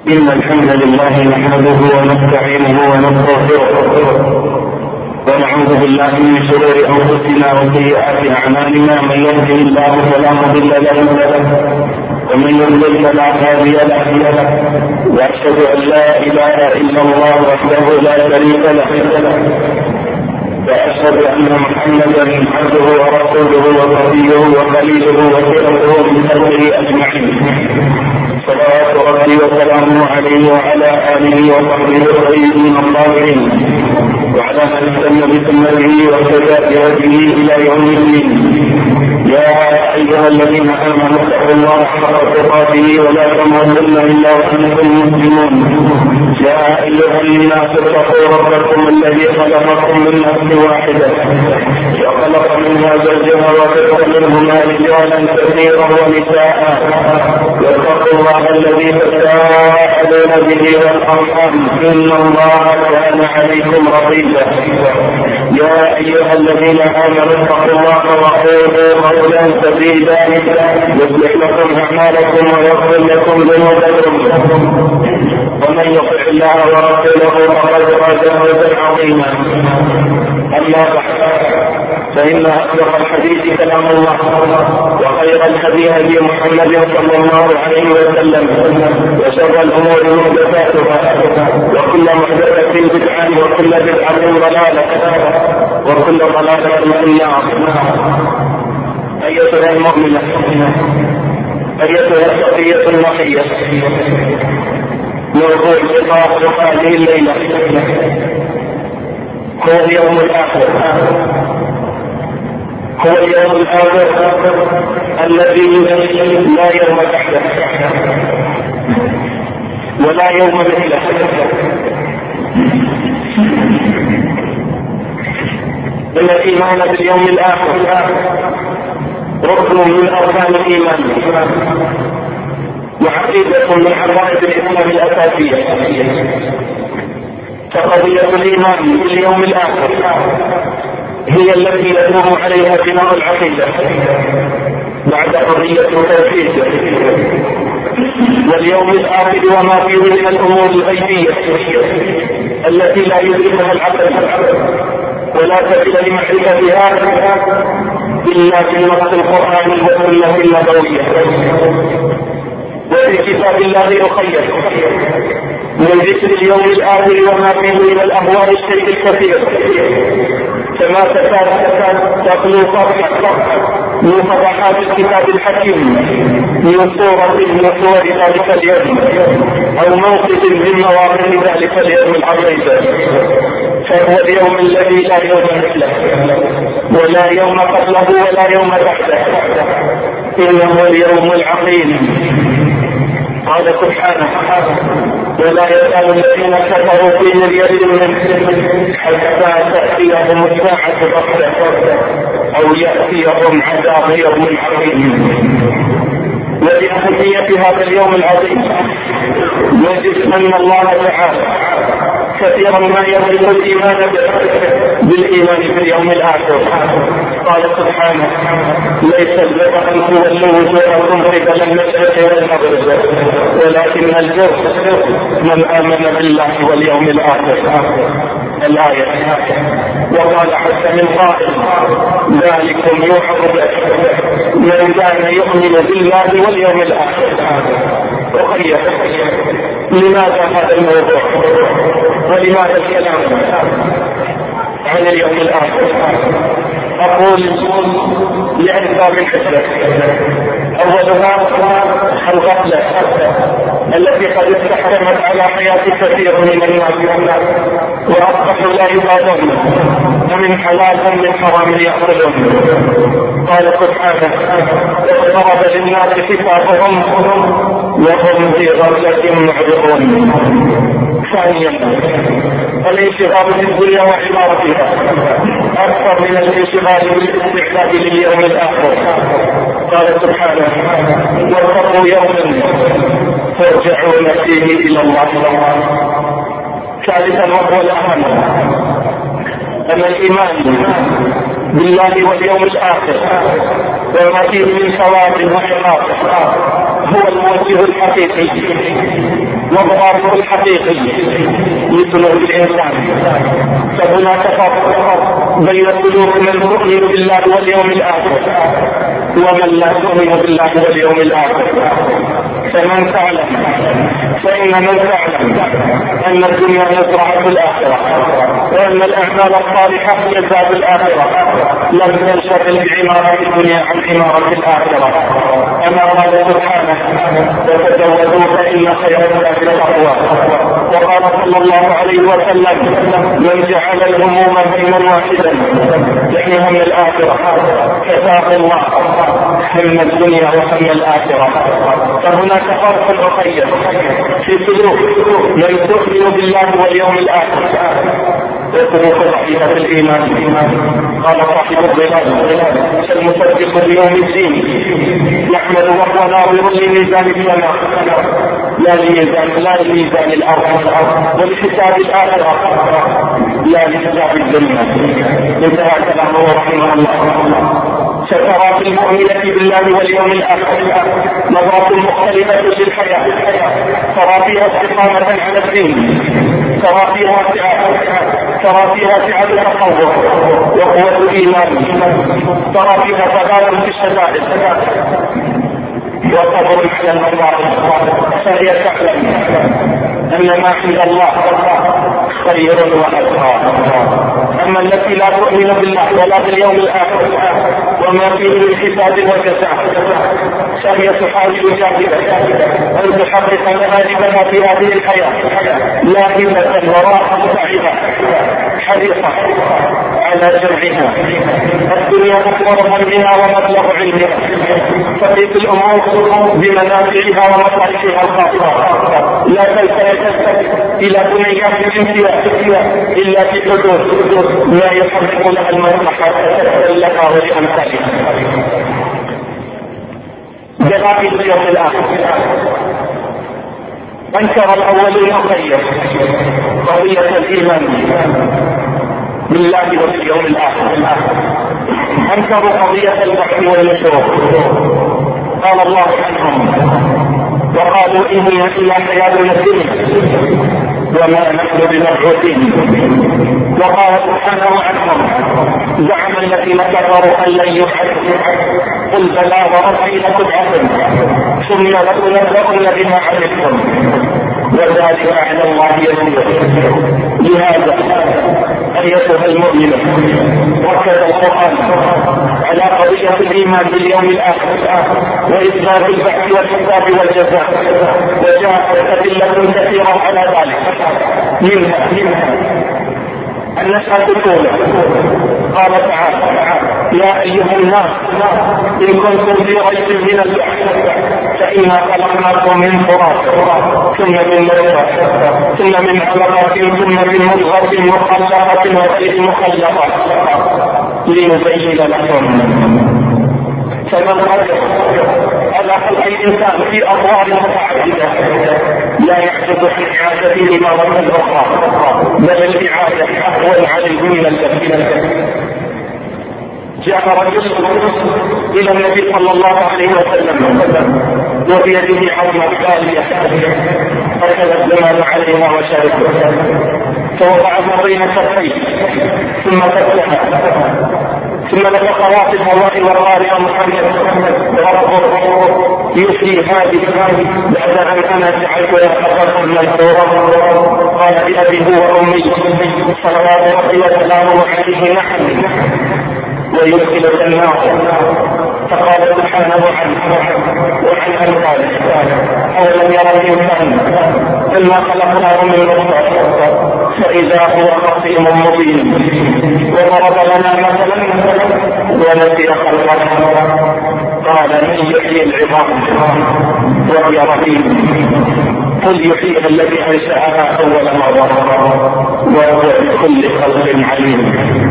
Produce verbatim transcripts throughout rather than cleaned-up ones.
إن الحمد لله نحمده ونستعينه ونستغفره ونعوذ بالله من شرور أنفسنا وسيئات أعمالنا. من يهده الله فلا مضل له ومن يضلل فلا هادي له، وأشهد أن لا إله إلا الله وحده لا شريك له، وأشهد أن محمدا عبده ورسوله وصفيه وخليله وخيرته من خلقه أجمعين، صلوات ربي وسلامه عليه وعلى آله وصحبه الطيبين الطاهرين وعلى من استنى بسنته واهتدى بهديه إلى يوم الدين. يا أيها الذين آمنوا اتقوا الله حق تقاته ولا تموتن إلا وأنتم مسلمون. يا أيها الناس اتقوا ربكم الذي خلقكم من نفس واحدة وخلق منها زوجها وبث منهما رجالا كثيرا ونساء، واتقوا الله الذي تساءلون به والأرحام إن الله كان عليكم رقيبا. يا أيها الذين آمنوا اتقوا الله وقولوا قولا سديدا يصلح لكم أعمالكم ويغفر لكم ذنوبكم، ومن يطع الله ورسوله فقد فاز فوزا عظيما. أما بعد، فإن أصدق الحديث كلام الله، وخير الهدي هدي محمد صلى الله عليه وسلم، وشر الأمور محدثاتها، وكل محدثة بدعة، وكل بدعة ضلالة، وكل ضلالة في النار. أيتها المؤمنة، أيتها التقية النقية، موضوع لقاء هذه الليلة هو اليوم الآخر. هو اليوم الآخر الذي لا يوم بعده ولا يوم مثله. إن الإيمان باليوم الآخر ركن من أركان الإيمان وعقيدة من عقائد الإسلام الأساسية. فقضية الإيمان باليوم الآخر هي التي يقوم عليها بناء العقيدة بعد قضية التوحيد واليوم الآخر وما فيه من الأمور الغيبية التي لا يدركها العقل ولا سبيل لمعرفتها إلا بالنص القرآني والسنة النبوية. وفي كتاب الله يخير من ذكر اليوم الآخر وما فيه من الأهوال الشيء الكثير، كما تكاد تخلو صفحة من صفحات الكتاب الحكيم من صورة من صور ذلك اليوم أو موقف من مواقف ذلك اليوم العظيم. فهو اليوم الذي لا يوم مثله ولا يوم قبله ولا يوم بعده، إنه اليوم العظيم. قال سبحانه: ولا يزال الذين كفروا في مرية منه حتى تأتيهم الساعة بغتة أو يأتيهم عذاب يوم عظيم. ولأهمية هذا اليوم العظيم نجد أن الله تعالى كثيرا ما يربط الإيمان بالإيمان في اليوم الآخر. قال سبحانه: ليس البر أن تولوا وجوهكم قبل المشرق والمغرب ولكن البر من آمن بالله واليوم الآخر. الآية. وقال حتى من قائل: ذلكم يوعظ به من كان يؤمن بالله واليوم الآخر. وقيل: لماذا هذا الموضوع ولماذا الكلام عن اليوم الآخر؟ أقول لأسباب عدة. أولها الغفلة التي قد استحكمت على حياة كثير من الناس وأصبحوا لا يبالون ومن حلال من حرام يأكلون. قال سبحانه: اقترب للناس حسابهم وهم في غفلة معرضون. ثانيا الانشغال بالدنيا وعمارتها أكثر من الانشغال بالاستعداد لليوم الآخر. قال سبحانه: واتقوا يوما ترجعون فيه إلى الله. ثالثا وهو الأهم أن الإيمان بالله واليوم الآخر وما فيه من ثواب وعقاب هو الموجه الحقيقي والضابط الحقيقي لسلوك الإنسان. فهناك فرق بين سلوك من تؤمن بالله واليوم الآخر ومن لا تؤمن بالله واليوم الآخر. فمن تعلم فإن من تعلم أن الدنيا مزرعة الآخرة وأن الأعمال الصالحة هي زاد الآخرة لم تنشغل بعمارة الدنيا عن عمارة الآخرة. أما قال سبحانه وتزودوا فإن خير الزاد التقوى. وقال صلى الله عليه وسلم من جعل الهموم هما واحدا يعني هم الآخرة كفاه الله هم الدنيا وهم الآخرة. فهناك فرق أخير في سلوك من تؤمن بالله واليوم الآخر وسلوك ضعيفة الإيمان. قال صاحب الظلال المصدق بيوم الدين يحمد وهو ناظر لميزان السماء لا لميزان لا لميزان الأرض ولحساب الآخرة لا لحساب الدنيا. انتهى كلامه رحمه الله. سترى في المؤمنة بالله واليوم الآخر نظرة مختلفة للحياة، ترى فيها استقامة على الدين، ترى فيها سعة ترى فيها سعة التصور وقوة الإيمان، ترى فيها ثبات في الشدائد وصبر على المصائب. فهي تعلم أن ما عند الله خير وأبقى. أما التي لا تؤمن بالله ولا باليوم الآخر وما فيه من حساب وجزاء فهي تحاول جاهدة أن تحقق مآربها في هذه الحياة لاهبة وراحة سعيدة حريصة على جمعها. الدنيا أكبر همها ومبلغ علمها، تقيس الأمور بمنافعها ومصالحها الخاصة. لا تلتفت إلى بنيات الامتياز إلا في حدود ما يحقق لها المصلحة لها ولأمثالها. جزاء اليوم الآخر أنكر الأولين خير قضية الإيمان بالله واليوم الآخر، أنكروا قضية البحث والنشور. قال الله عنهم وقالوا إني إلا حياتنا الدنيا وما نحن بمبعوثين. وقال سبحانه عنهم زعم الذين كفروا أن لن يبعثوا قل بلى وربي لتبعثن ثم لتنبؤن بما عملتم وذلك على الله يسير. لهذا أيتها المؤمنة ركز القرآن على قضية الإيمان باليوم الآخر وإثبات البحث والحساب والجزاء، وجاءت أدلة كثيرة على ذلك. منها منها النشأة الأولى قال تعالى يا أيها الناس إن كنتم في ريب من البعث فإنا خلقناكم من تراب ثم من نطفة ثم من علقة ثم من مضغة مخلقة وغير مخلقة لنبين لكم. فمن قدر على خلق الإنسان في أطوار متعددة لا يحدث في إعادته مرة أخرى، بل الإعادة أهون عليه من الكثير. جاء رجل إلى النبي صلى الله عليه وسلم وبيده عظمة خالية أخذ الزمان عليها وشاركه فوضعها بين كفيه ثم فتحها ثم نفخ واطي الهواء والغار محمد ربه يحيي هذه بعد أن أنا جعلتها حقا منثورا. قال بأبي هو أمي صلوات ربي وسلامه عليه نحن ويدخل النار. فقال سبحانه عنه وعن أمثاله أولم يرى الإنسان إنا خلقناه من نطفة فإذا هو خصيم مبين وضرب لنا مثلا ونسي خلقه. قال من يحيي العظام وهي رميم قل يحييها الذي أنشأها أول مرة وهو بكل خلق عليم.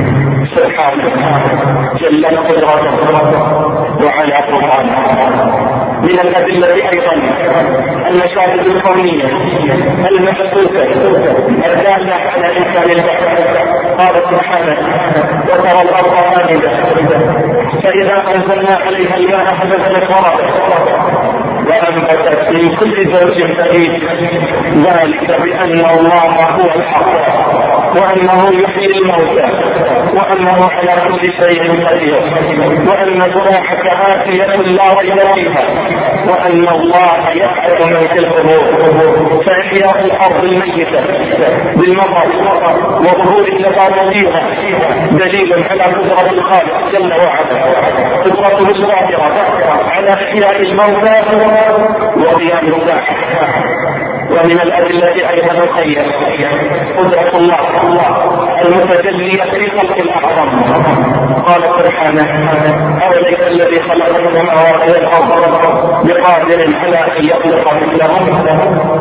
سبحانه جل قدرته وعلى قرآنه. من الأدلة أيضا المشاهد الكونية المحسوسة الدالة على إمكان البحث قال سبحانه وترى الأرض هامدة فإذا أنزلنا عليها الماء اهتزت وربت وأنبتت من كل زوج بهيج ذلك بأن الله هو الحق وأنه يحيي الموتى وأنه على كل شيء قدير وأن زراعة آتية لا ريب فيها وأن الله يفعل ما في القبور فإحياء الأرض الميتة بالمطر وظهور النبات فيها دليل على قدرة الخالق جل وعلا قدرته القادرة على إحياء الموتى وقيام الساعة. ومن الأدلة أيضا الخير قدرة الله المتجلية في خلق الأعظم قال سبحانه أوليس الذي خلق السماوات والأرض بقادر على أن يخلق مثلهم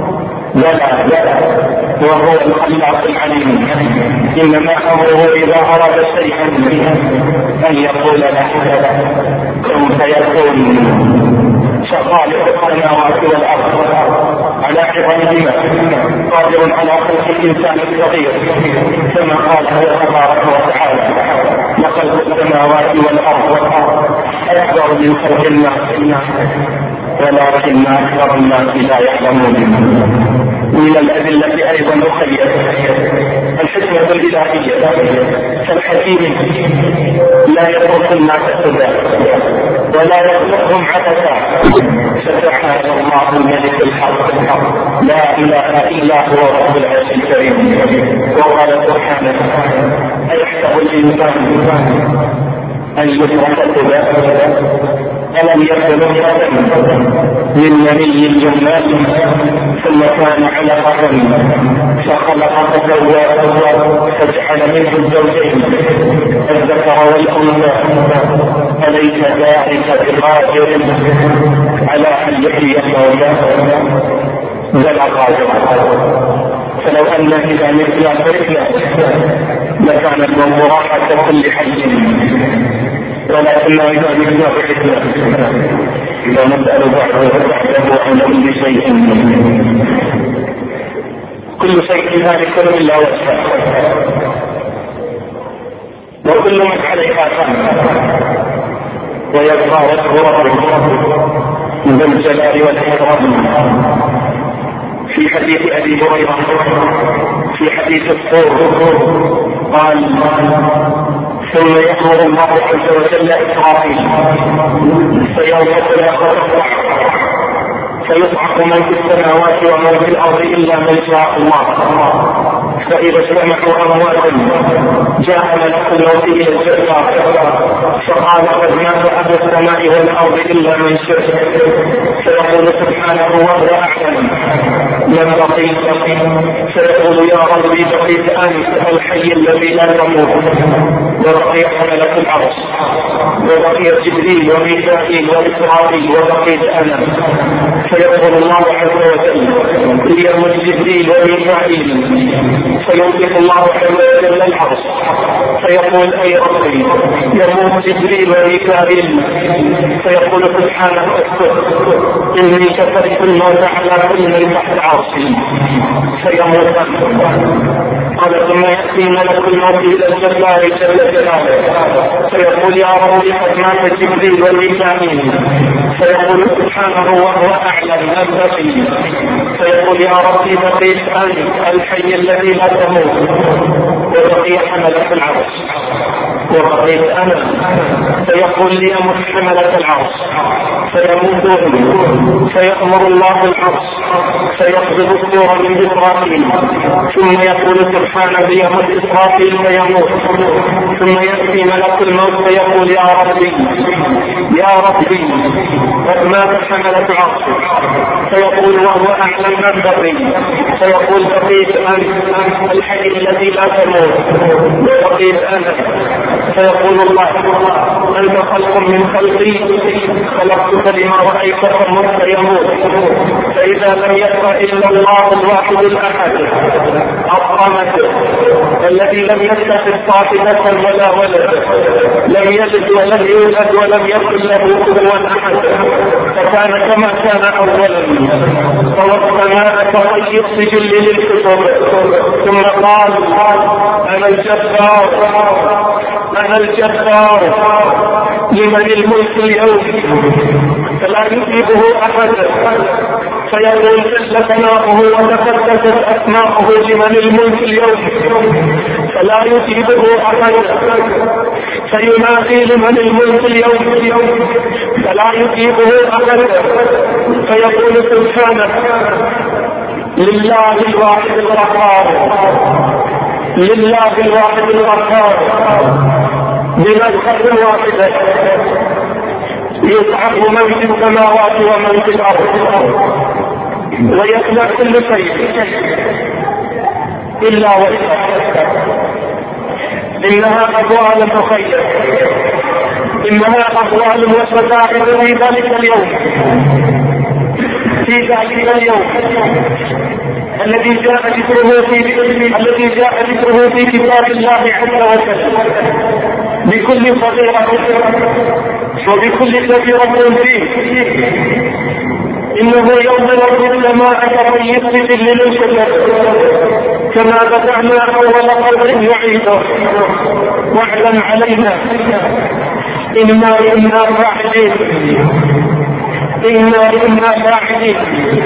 بلى وهو الخلاق العليم إنما أمره إذا أراد شيئا أن يقول له كن فيكون خالق السماوات والأرض على عظمهما قادر على خلق الإنسان الصغير كما قال هو تبارك وتعالى وخلق السماوات والأرض أكبر من خلق الناس ولكن أكثر الناس لا يعلمون. من الأدلة أيضا الخير الحكمة الإلهية فالحكيم لا يترك الناس سدى ولا يخلقهم عبثا سبحان الله الملك الحق لا إله إلا هو رب العرش الكريم. وقال سبحانه أيحسب الإنسان أن يترك سدى ألم يكن نطفة من مني يمنى ثم كان علقة فخلق فسوى فجعل منه الزوجين الذكر والأنثى أليس ذلك بقادر على أن يحيي الموتى بلى قادر. فلو أن إذا مثل فرقنا لكان الموت راحة كل حي ولكنه إذا مثل فرقنا إذا نسأل بعضه بعده عن كل شيء كل شيء ذلك إلا وجهه وكل من عليها فان ويبقى وجه ربه ذو الجلال والإكرام. في حديث أبي هريرة في حديث الطور قال ثم يأمر الله عز وجل إسرائيل فينفق الأخر فيصعق من في السماوات ومن في الأرض إلا من شاء الله. فإذا اجتمعوا أموات جاء ملك الموت إلى الجبار فقال قد مات أهل السماء والأرض إلا من شئت فيقول سبحانه وهو أعلم من بقيت فيقول يا ربي بقيت أنت الحي الذي لا تموت وبقي ملك العرش وبقي جبريل وميكائيل وإسرائيل وبقيت أنا فيقول الله عز وجل ليمت جبريل وميكائيل فيوقف الله عز وجل العرش فيقول أي ربي يموت جبريل وميكائيل فيقول سبحانه اسكت إني كتبت الموت على كل من تحت عرشي فيموت. قال ثم يأتي ملك الموت إلى الجبار جل جلاله فيقول يا ربي قد مات جبريل وميكائيل فيقول سبحانه وهو أعلم من بقي فيقول يا ربي بقيت أنت الحي الذي لا تموت وبقي حملة العرش وبقيت أنا فيقول لي أمت حملة العرش فيموتون فيأمر الله العرش فيقبض الصورة من إسرائيل ثم يقول سبحانه يموت إسرائيل فيموت ثم يأتي ملك الموت فيقول يا ربي يا ربي قد مات حملة العرش فيقول وهو أعلم من بقي فيقول بقيت أنت الحي الذي لا تموت وبقيت أنا فيقول الله أنت خلق من خلقي خلقتك لما رأيت فمت يموت فإذا لم يبق إلا الله الواحد الأحد الصمد الذي لم يتخذ صاحبة ولا ولد لم يلد ولم يولد ولم يكن له كفوا أحد كان كما كان اولا، والسماء كطي السجل للكتب. ثم قال انا الجبار انا الجبار لمن الملك اليوم فلا يجيبه احد، فيقول جل ثناؤه وتقدست اسماؤه لمن الملك اليوم فلا يجيبه احد، فينادي لمن الملك اليوم فلا يجيبه احد، فيقول سبحانه لله الواحد القهار لله الواحد القهار بمدخل واحده يصعق من في السماوات ومن في الارض ويخلق كل شيء الا وجهه. انها اقوال مخير، انها اقوال وشتائم في ذلك اليوم في ذلك اليوم الذي جاء ذكره في الذي جاء ذكره في كتاب الله عز وجل بكل صغيرة وبكل كبيرة فيه. إنه يوم يرد السماء كطي السجل للكتب كما بدأنا أول خلق نعيده وعدا علينا إنا إنا فاعلين إنا إنا فاعلين.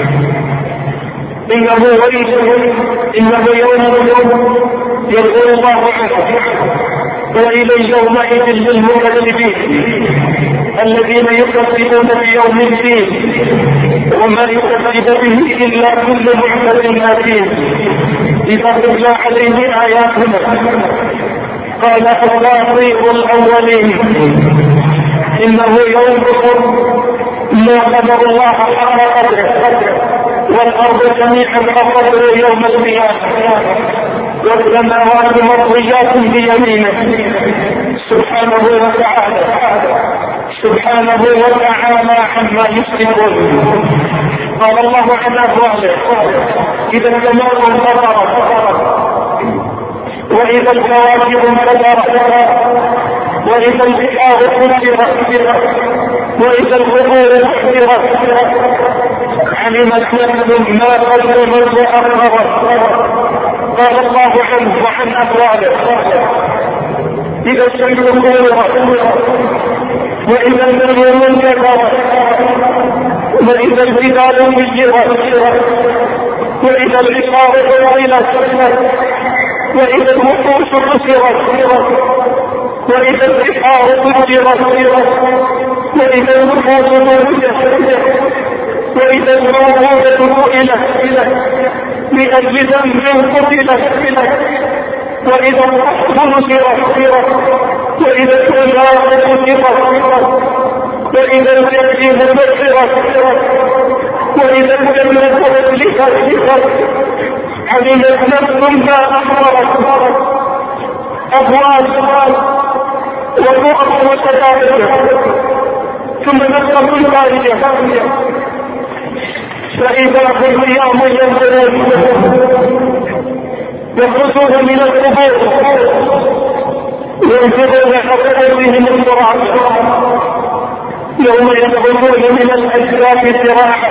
إنه وليد إنه يوم يقول الله عنه وإلى يومئذ للمكذبين الذين يكذبون بيوم الدين وما يكذب به إلا كل معتد أثيم إذا تتلى عليه آياتنا قال أساطير الأولين. إنه يوم ما قدر الله حق قدره والأرض جميعا قدره يوم القيامة والسماوات مطويات بيمينه سبحانه وتعالى سبحانه وتعالى عما يشركون. قال الله عن أفواله إذا السماء انفطرت وإذا الكواكب انفطرت وإذا البحار فجرت وإذا القبور احترت علمت نفس ما قدمت وأخرت. قال الله عنه وعن أفواله إذا الشمس كورت وإذا النجوم انكسرت وإذا الجبال سيرت وإذا البحار طويلت وإذا الوحوش حشرت وإذا البحار فجرت وإذا الوحوش موجت وإذا الموءودة سئلت بأجل ذنب قتلت وإذا الرحم نشرت وإذا السماء كشطت وإذا الجحيم نشرت وإذا الجنة أزلفت علمت نفس ما أحضرت. أبواب وضوء وشدائد ثم نفخة خارجة فإذا هم قيام ينظرون يخرجون من القبور ينفذون حسناتهم الصراع يوم يخرجون من الأجساد سراعا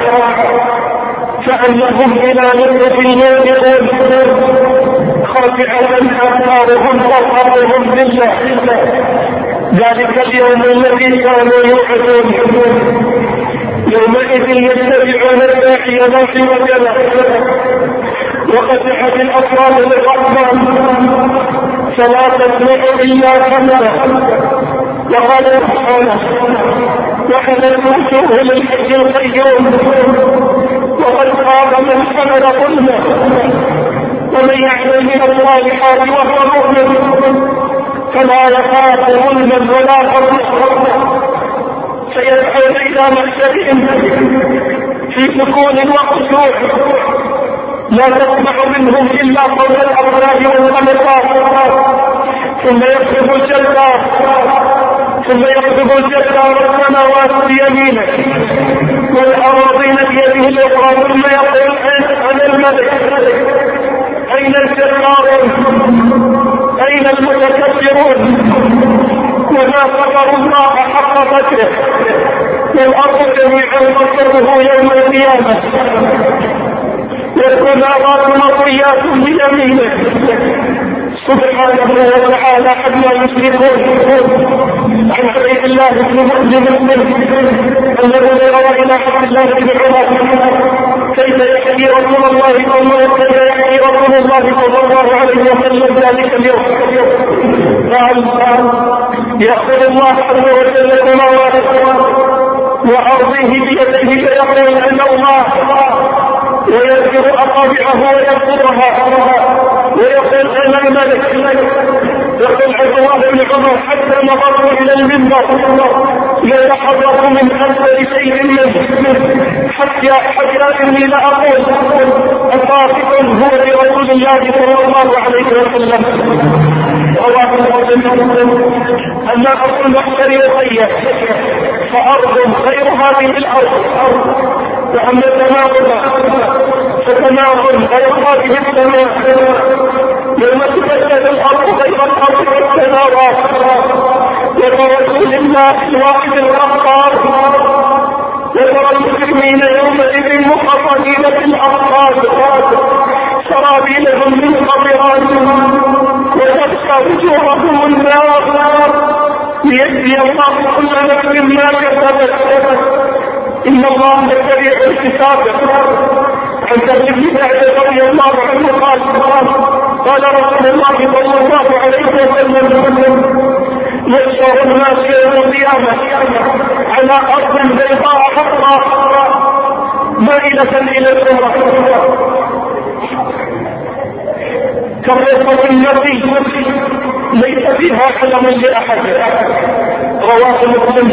كأنهم إلى نصف ينفذون خاشعة أبصارهم وقلوبهم لله ذلك اليوم الذي كانوا يوعدون. يومئذ يتبعون الداعي لا عوج له وفتحت الأبواب للرحمن فلا تسمع إلا حمدا. وقال سبحانه وحملت وجوه للحج القيوم وقد خاب من حمل ظلمه ومن يعمل من الصالحات وهو مؤمن فلا يخاف ظلما ولا فضلا. فيدعون إلى محشرهم في سكون وخشوع لا تسمع منهم إلا قول الأبرار والخلقات ثم يكتب الجبار ثم يكتب الجبار السماوات بيمينه والأراضين بيده الأخرى ثم يقول أنا الملك أين الجبارون أين المتكبرون وما قدروا الله حق قدره والأرض جميعا قبضته يوم القيامة والسماوات مطويات بيمينه سبحانه وتعالى عما يشركون. عن عبيد الله بن مسلم انه روى الى عبد الله بن عمر كيف يحكي رسول الله صلى الله كيف يحكي رسول الله صلى الله عليه وسلم ذلك اليوم. قال يأخذ الله عز وجل سماواته وأرضه بيده فيقول أنا الله ويذكر أصابعه ويذكرها ويقول أنا الملك. يقول عبد الله بن عمر حتى نظرت إلى المنبر يتحرك من أسفل شيء منه حتى حتى إني لأقول أصافق هو لرسول الله صلى الله عليه وسلم. رواه مسلم أن أرض المحشر وخير فأرض غير هذه الأرض وأما السماء فسماء غير هذه السماء يوم تبدل الأرض غير الأرض والسماوات وبرسول الله الواحد الأخطار وترى المسلمين يومئذ مقرنين في الأرقاد سرابيلهم من قطران وتبقى وجوههم النار ليجزي الله كل نفس ما كسبت إن الله لسريع الحساب. عن ابن سعد رضي الله عنه قال قال رسول الله صلى الله عليه وسلم يحشر الناس يوم القيامة على أرض بيضاء حمراء مائلة إلى الأمة كالرصة النقي ليس فيها حلم لأحد. رواه مسلم.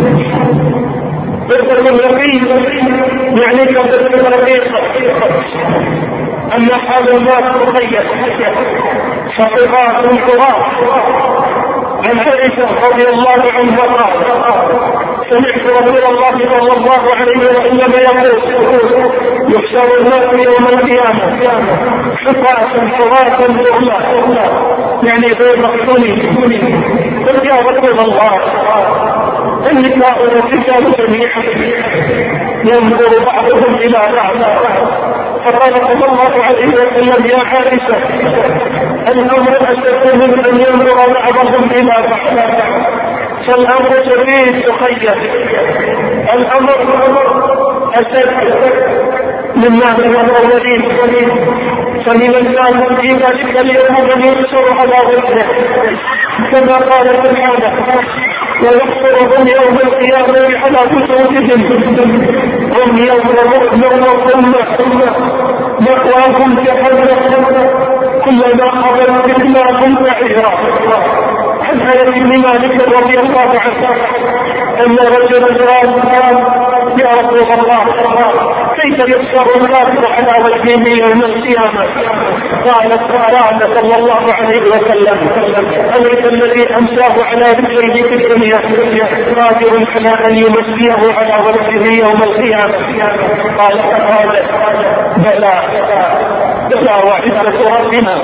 رصة النقي يعني كالرصة الرقيقة. أما حال الناس تخيل فقراء القراء. عن عائشة رضي الله عنها قال سمعت رسول الله صلى الله عليه وسلم يقول يحشر الناس يوم القيامة حفاة حراة غرلا يعني غير مقتولين. قل يا رسول الله النساء والرجال جميعا ينظر بعضهم إلى بعض. فقال صلى الله عليه وسلم يا عائشة الأمر أشد من أن ينظر بعضهم إلى بعض فالأمر شديد تخيل. الأمر أشد مما من الأولين فمن الناس في ذلك اليوم من ينشر على وجهه كما قال سبحانه ويحشرهم يوم القيامة على وجوههم هم يوم يوم مأواهم جهنم كلما خبت فتناهم سعيرا. عن انس بن مالك رضي الله عنه ان رجلا قال يا رسول الله كيف يحشر الناس على وجهه يوم القيامة؟ قالت قال صلى الله عليه وسلم أليس الذي أمساه على رجله في الدنيا قادر على أن يمسيه على وجهه يوم القيامة؟ قال فقال بلى بلى وعزة ربنا.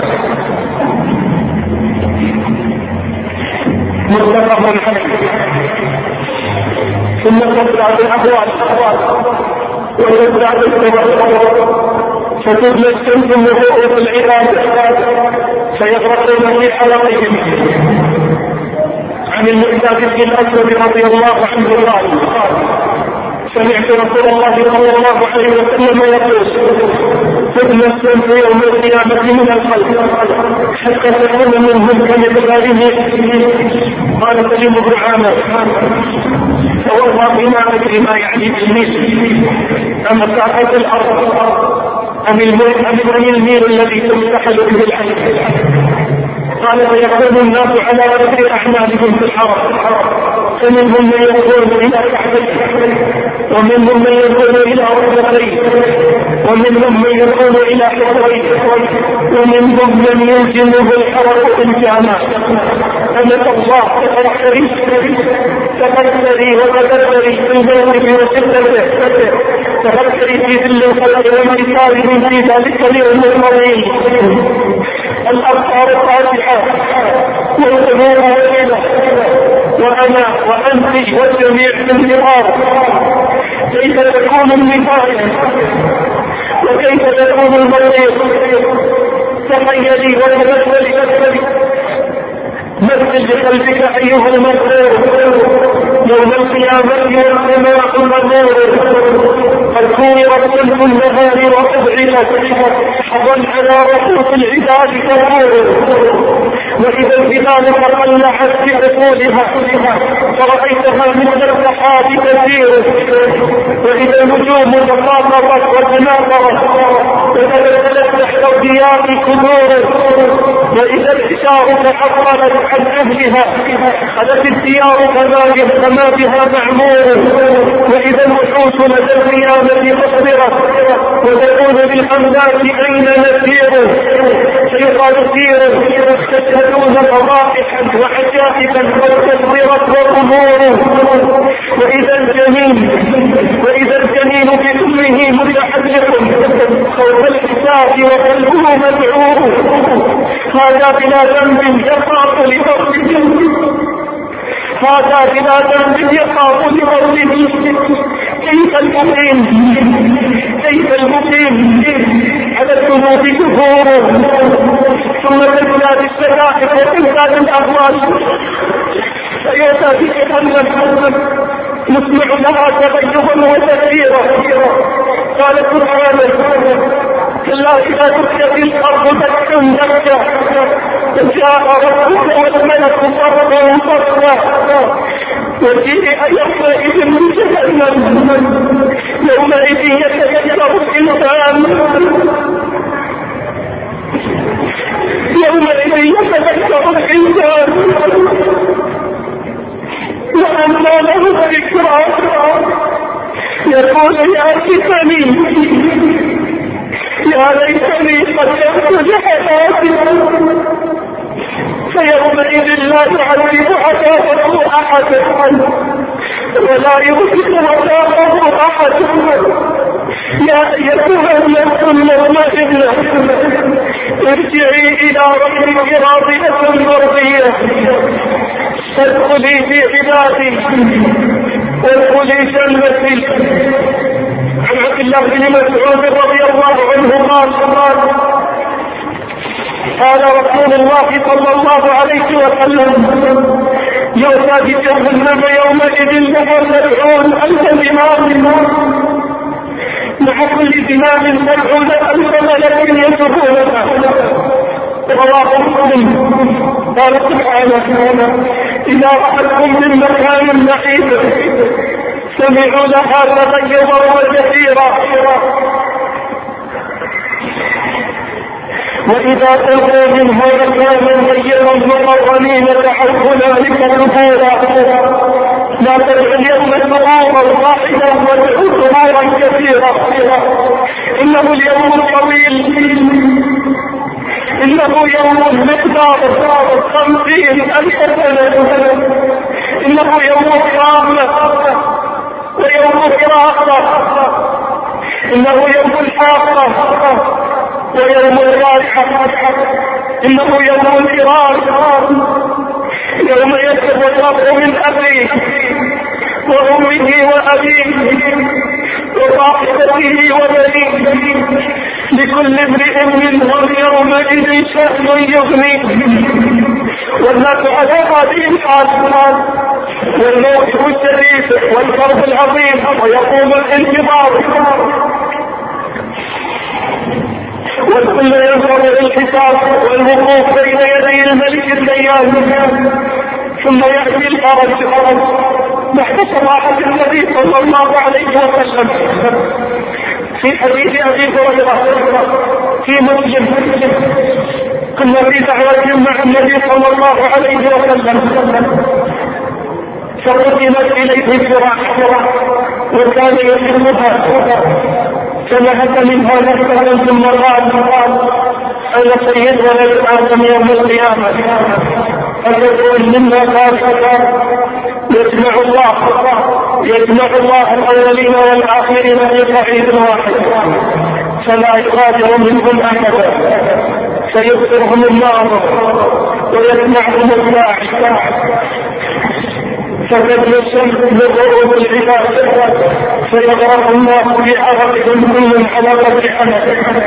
متفق عليه. ثم تتبع الأحوال وتتبع التوحيد فتبلى الشمس من رؤوس العباد فيغرقون في حلقهم. عن المقداد بن الأسود رضي الله عنه قال سمعت رسول الله صلى الله عليه وسلم يقول تبلى الشمس يوم القيامة من الخلق حتى تكون منهم كمثل قال سليم بن عامر فوالله ما أدري ما يعني بالميل أما ساحة الأرض أم الميل الذي تمتحل به العين. قال فيكون الناس على قدر أحمالهم في الحرم فمنهم من يكون إلى كعبيه ومنهم من يكون إلى ركبتيه ومنهم من يكون إلى حقويه ومنهم من يلزمه الحرم إمكانا. أمة الله تفكري تفكري وتفكري في الموت وشدته تفكري في ذل الخلق وانتصارهم في ذلك اليوم الطويل. الأبصار الفاتحة والقبور وإلى وأنا وأنت والجميع في النهار. كيف تكون النهاية وكيف تكون الموت؟ تخيلي وتمثلي مثل بقلبك أيها المغرور يوم القيامة والسماء مغرور قد كورت شمس النهار وأبعدت حظا على رؤوس العباد تدور. وإذا الجبال تقلعت بأصولها فرأيتها مثل السحاب تسير. وإذا النجوم تساقطت وتناثرت وتبدلت تحت ضياء القبور. وإذا الحشار تعطلت عن أهلها خلت الديار كما بها معمور. وإذا الوحوش لدى القيامة مصبرت وتقول بالأملاك أين نسير؟ فيقال سيروا تشهدون فضائحا وعجائبا وتكبرت وأمور. وإذا الجنين وإذا الجنين بأمه متحلق خوف الحساب وقلبه مذعور. هذا بلا ذنب يخاف لقوله هذا بلا ذنب يخاف لقوله. كيف المقيم كيف المقيم على الذنوب جهور. ثم تزداد الشدائد وتزداد الأهوال فيؤتى بجهنم نسمع لها تغيظا وتكبيرا. قال سبحانه كلا إذا دكت الأرض دكا دكا وجاء ربك والملك صفا صفا وجيء يومئذ بجهنم يومئذ يتذكر الإنسان يومئذ يتذكر الإنسان وأنى له الذكرى يقول يا ليتني يا ليتني قدمت لحياتي. فيومئذ لا يعذب عذابه أحد ولا يوثق وثاقه أحد. يا أيتها النفس المطمئنة ارجعي إلى ربك راضية مرضية فادخلي في عبادي وادخلي جنتي. عن عبد الله بن مسعود رضي الله عنه قال قال رسول الله صلى الله عليه وسلم يؤتى بجهنم يومئذ لها سبعون ألف زمام مع كل زمام سبعون ألف ملك يجرونها. رواه مسلم. قال سبحانه إذا رأتكم من مكان بعيد سمعوا لها تغيظا وزفيرا. وإذا تلقوا منها مكانا ضيقا مقرنين دعوا هنالك ثبورا. لا تدعوا اليوم ثبورا واحدا وادعوا ثبورا كثيرا. إنه اليوم الطويل إنه يوم مقدار خمسين ألف سنة. إنه يوم القيامة ويوم الفراقة. إنه يوم الحاقة ويوم الراحة. إنه يوم الفراق يوم يكتب الرب من أبيه وأمه وأبيه وصاحبته وبنيه لكل امرئ منهم يومئذ شأن يغنيه. والناس على هذه الحال والموت الشديد والكرب العظيم ويقوم الانتظار والكل ينظر الحساب والوقوف بين يدي الملك الديان. ثم يأتي الفرج بعد صلاحة النبي صلى الله عليه وسلم في حديث أبي هريرة في مسلم كنا في دعوة مع النبي صلى الله عليه وسلم فقدمت إليه الفراش وكان يحبها فنهت منها نفسا ثم قال أنا سيد ولد آدم يوم القيامة أتدعون منا خالقا يجمع الله يجمع الله الأولين والآخرين في صعيد واحد فلا يغادر منهم أحدا فيبصرهم النار ويسمعهم الداعي فتبلسم لغروب العباد فيغرق الله بعرقهم كل على قدر عمله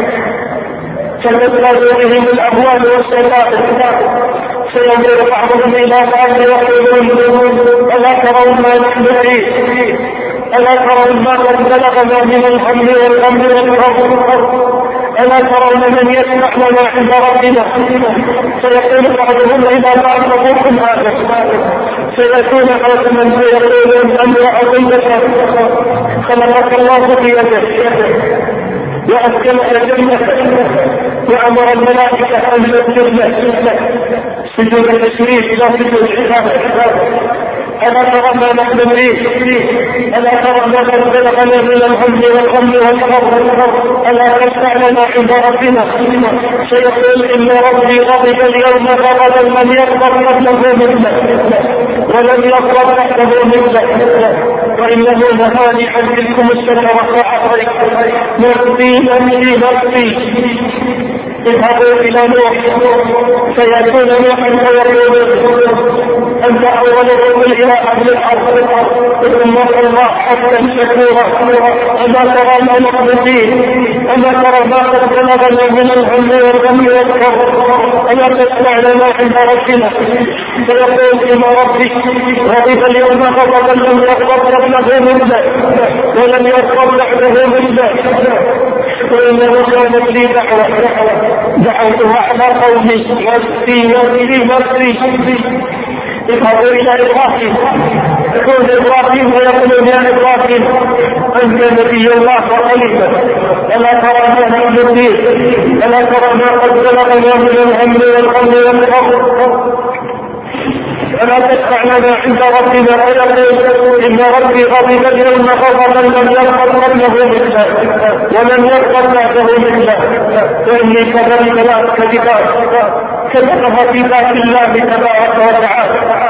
فتزداد بهم الاموال والسلام فينظر بعضهم الى بعض ويقولون الا ترون ما نحن فيه الا ترون ما قد بلغنا من الهم والغم والكرب الا ترون من يسمع لنا عند ربنا فيقول بعضهم الى بعض ربكم هذا فيكون حاكما فيقولون انت عظيمه خلقك الله في يده وأسكنك جنة وأمر الملائكة أن تسجد له سجود التشريف لا سجود العبادة ألا ترى ما نحن نريد ألا ترى ما قد بلغنا من الهم والغم والكرب ألا تشفع لنا عند ربنا سيقول إن ربي غضب اليوم غضبا لم يغضب قبله مثله ولم يغضب بعده مثله وإنه نهاني عن تلكم الشجرة فعصيت نفسي نفسي نفسي اذهبوا إلى نوح فيكون نوحا فيقول أنت أول الرسل إلى أهل الأرض ثم الله حتى شكورا أما ترى ما نحن فيه أما ترى ما قد بلغنا من الهم والغم والكرب أما تسمع لنا عند ربنا فيقول إن ربي غضب اليوم غضبا لم يغضب قبله مثله ولم يغضب بعده مثله وإنه كانت لي دعوة دعوتها على قومي نفسي نفسي نفسي اذهبوا إلى إبراهيم يقول إبراهيم ويقولون يا إبراهيم أنت نبي الله وخليفة ألا ترى ما نحن فيه ألا ترى ما قد بلغنا من الهم والغم والكرب ألا تشفع لنا عند ربنا فيقول إن ربي غضب اليوم غضبا لم يغضب قبله مثله ولم يغضب بعده مثله وإني كذلك لا كذبات كتبها في ذات الله تبارك وتعالى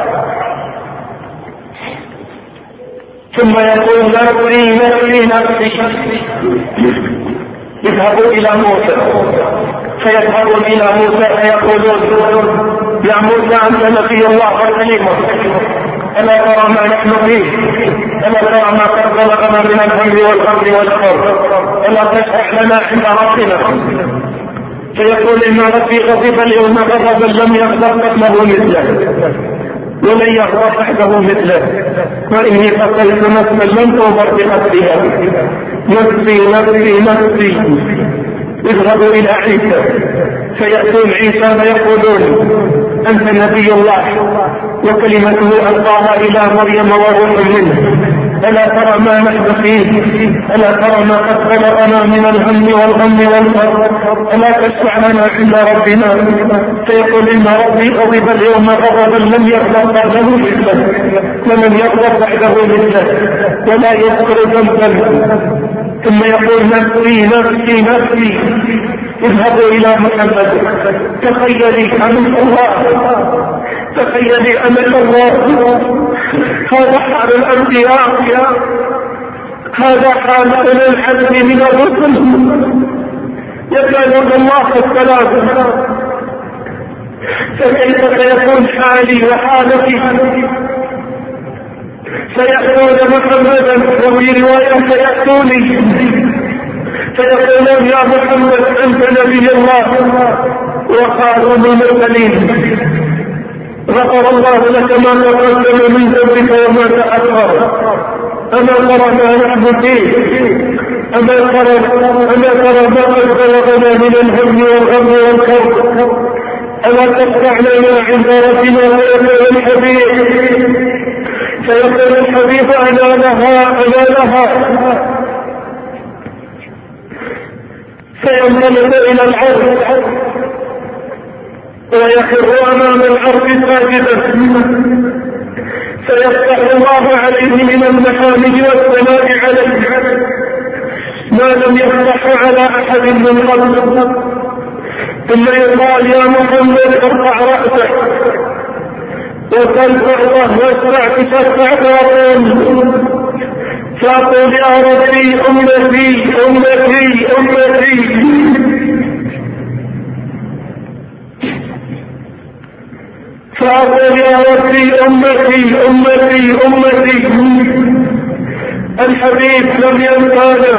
ثم يقول نفسي نفسي نفسي اذهبوا إلى موسى فيذهبون إلى موسى فيقولون يا موسى أنت نبي الله وكليمه ألا ترى ما نحن فيه ألا ترى ما قد بلغنا من الهم والغم والكرب ألا تشفع لنا عند ربنا فيقول إن ربي غضب اليوم غضبا لم يغضب قبله مثله ولن يغضب بعده مثله وإني قتلت نفسا لم تغضب بقتلها نفسي نفسي نفسي اذهبوا إلى عيسى فيأتون عيسى فيقولون أنت نبي الله وكلمته ألقاها إلى مريم وروح منه ألا ترى ما نحن فيه ألا ترى ما قد بلغنا من الهم والغم والكرب ألا تشفع لنا عند ربنا فيقول إن ربي غضب اليوم غضبا لم يغضب قبله مثله ولم يغضب بعده مثله ولا يذكر ذنبا ثم يقول نفسي نفسي نفسي اذهبوا إلى محمد تخيلي أمة الله تخيلي أمة الله هذا حال الأنبياء هذا حال أولي العزم من الرسل يسألون الله السلام فكيف سيكون حالي وحالتي سيأتون محمدا وفي رواية سيأتوني فيقولون يا محمد أنت نبي الله وخاتم المرسلين غفر الله لك ما تقدم من ذنبك وما تأخر أما ترى ما نحن فيه أما ترى أما ترى ما قد بلغنا من الهم والغم والكرب ألا تشفع لنا عند ربنا ويقول الحبيب فيقول الحبيب أنا لها أنا لها فينطلق إلى العرض ويخر أمام العرض ساجدا فيفتح الله عليه من المحامد والثناء عليه ما لم يفتح على أحد من قبل ثم يقال يا محمد ارفع رأسك وسل تعطه واسرع تشفع فاقول فاقول يا ربي أمتي أمتي أمتي فأقول يا ربي أمتي أمتي أمتي. الحبيب لم ينسانا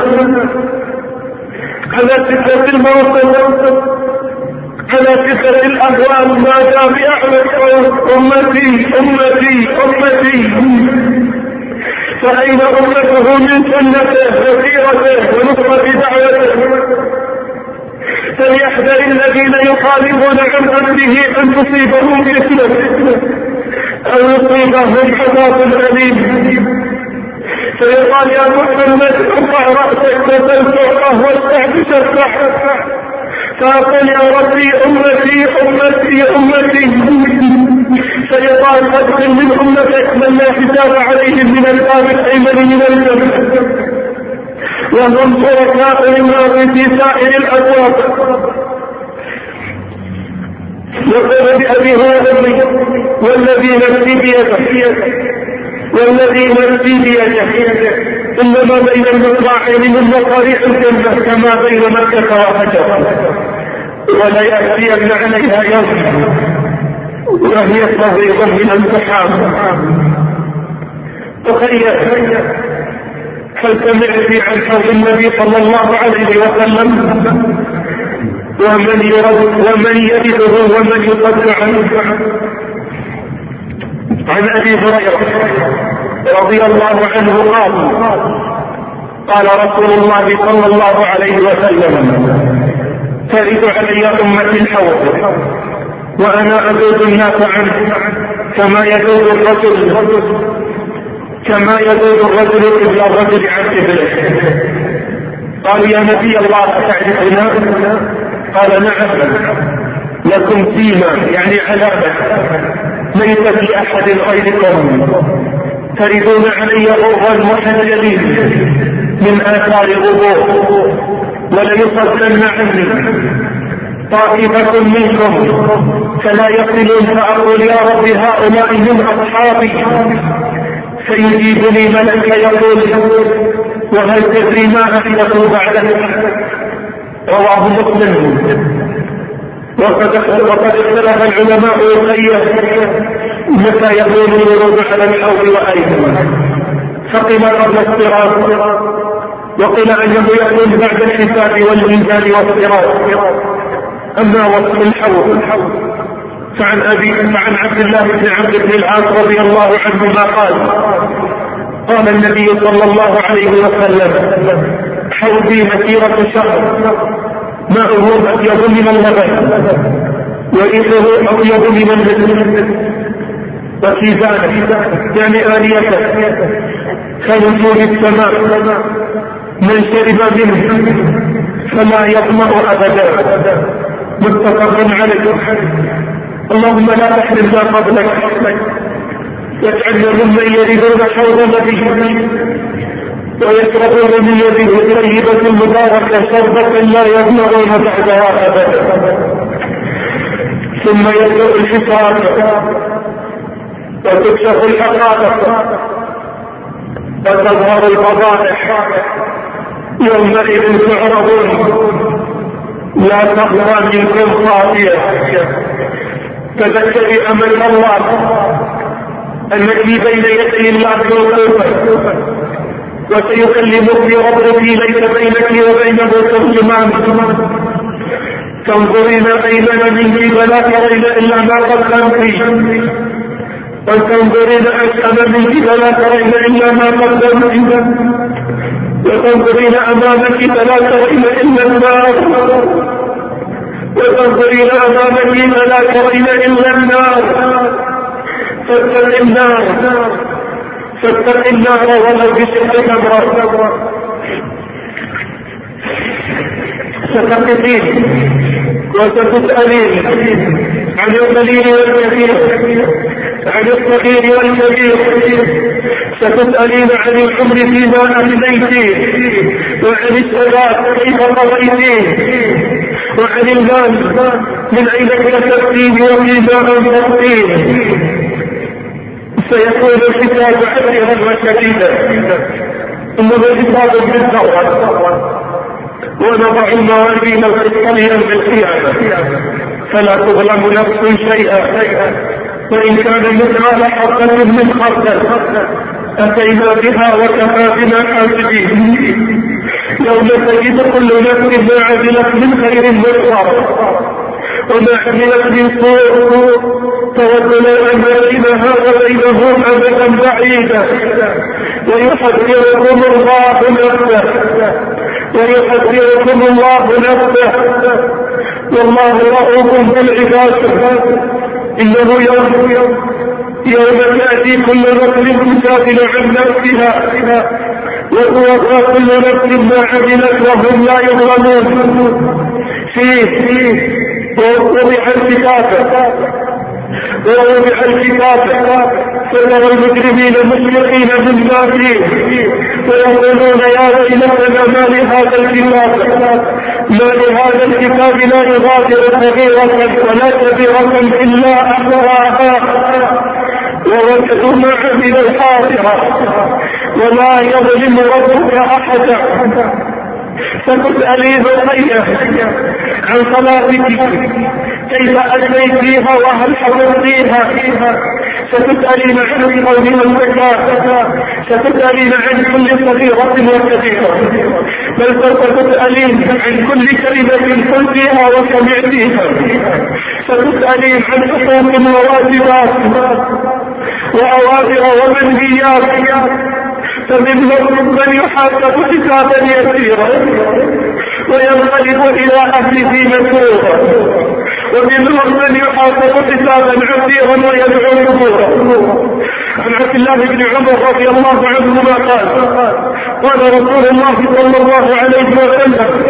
على سكة الموت، على سكة الأهوال، ما جاء بأعلى الصوت أمتي أمتي أمتي. فأين أمته من سنته وسيرته ونصرة دعوته؟ فليحذر الذين يخالفون عن أمره أن تصيبهم فتنة أو يصيبهم عذاب أليم. فيقال يا محمد ارفع رأسك وسل تعطه واشفع بشفع. فأقول يا ربي أمتي أمتي أمتي. فيقال أدخل من أمتك من لا حساب عليهم من الباب الأيمن من الجنة، وهم شركاء النار في سائر الأبواب. وقال بأبي هريرة والذي نفسي بيده والذي نفسي بيده إنما بين المصراعين من مصاريع الجنة كما بين مكة وحجر، ولا يأتين عليها يوم وهي صغيرة من الزحام. تخيل هل سمعت عن حوض النبي صلى الله عليه وسلم ومن يرد ومن يرده ومن يصد عنه؟ عن أبي هريرة رضي الله عنه قال قال رسول الله صلى الله عليه وسلم ترد علي أمة الحوض وأنا أذود الناس عنه كما يذود الرجل كما يذود الرجل إلى الرجل عن قبله. قالوا يا نبي الله أتعرفنا؟ قال نعم لكم فيما يعني علامة ليس في أحد غيركم تردون علي غرا محجلين من آثار الوضوء وليصدن عني طائفة منكم فلا يصلون فأقول يا رب هؤلاء من أصحابي فيجيبني ملك يقول وهل تدري ما أحدثوا بعدك؟ رواه مسلم. وقد اختلف العلماء يخير متى يكون الورود على الحوض وأين، فقيل قبل الصراط وقيل أنه يكون بعد الحساب والميزان والصراط. أما وصف الحوض فعن أبي فعن عبد الله بن عبد بن العاص رضي الله عنهما قال قال النبي صلى الله عليه وسلم حوضي مسيرة شهر ماءه أبيض من اللبن وريحه أبيض من المسك وكيزانه يعني آليته كنجوم السماء من شرب منه فلا يظمأ أبدا. متفق عليه. اللهم لا تحرمنا فضلك واجعلنا ممن يردون حوض نبيك ويشربون من يده الطيبة المباركة شربة لا يظمأون بعدها أبدا. ثم يبدأ الحساب وتكشف الحقائق وتظهر الفضائح. يومئذ تعرضون لا تخفى منكم خافية. تذكري أمل الله الذي بين يدي الله وقوفه وسيكلمك ربك ليس بينك وبينه ترجمان. تنظرين أيمن منك فلا ترين إلا ما قدمت وتنظرين أشأم منك فلا ترين إلا ما قدمت وتنظرين أمامك فلا ترين إلا النار وتنظرين أمامك فلا ترين إلا النار. فاتق النار فاتق النار ولو بشق تمرة. ستقفين وستسألين عن القليل والكثير عن الصغير والكبير. ستسألين عن العمر فيما أفنيت وعن الشباب كيف قضيت وعن المال من أين اكتسبتيه وفيما أنفقتيه. سيكون الحساب عسيرا وشديدا إنه حساب بالذرة. ونضع الموازين القسط ليوم القيامة فلا تظلم نفس شيئا وإن كان مثقال حبة من خردل أتينا بها وكفى بنا حاسبين. يوم تجد كل نفس ما عملت من خير محضر وما عملت من سوء تود لو أن بينها وبينه أمدا بعيدا ويحذركم الله نفسه ويحذركم الله نفسه والله رؤوف بالعباد. إنه يوم يوم تأتي كل نفس تجادل عن نفسها وتوفى كل نفس ما عملت وهم لا يظلمون. فيه ووضع الكتاب ووضع الكتاب فترى المجرمين مشفقين مما فيه ويقولون يا ويلتنا ما لهذا الكتاب ما لهذا الكتاب لا يغادر صغيرة ولا كبيرة إلا أحصاها ووجدوا ما عملوا الحاضرة ولا يظلم ربك أحدا. فتسألي بقية عن صلاتك كيف أديتيها وهل حفظتيها. ستسألين عن القول والزكاة ستسألين عن كل صغيرة وكبيرة بل ستسألين عن كل كلمة قلتيها وسمعتيها. ستسألين عن حقوق وواجبات وأوامر ومنهيات فمنهم من يحاسب حسابا يسيرا وينقلب إلى أهله مسرورا ومنهم من يحاسب حسابا عسيرا ويدعو نفورا. عن عبد الله بن عمر رضي الله عنهما قال قال رسول الله صلى الله عليه وسلم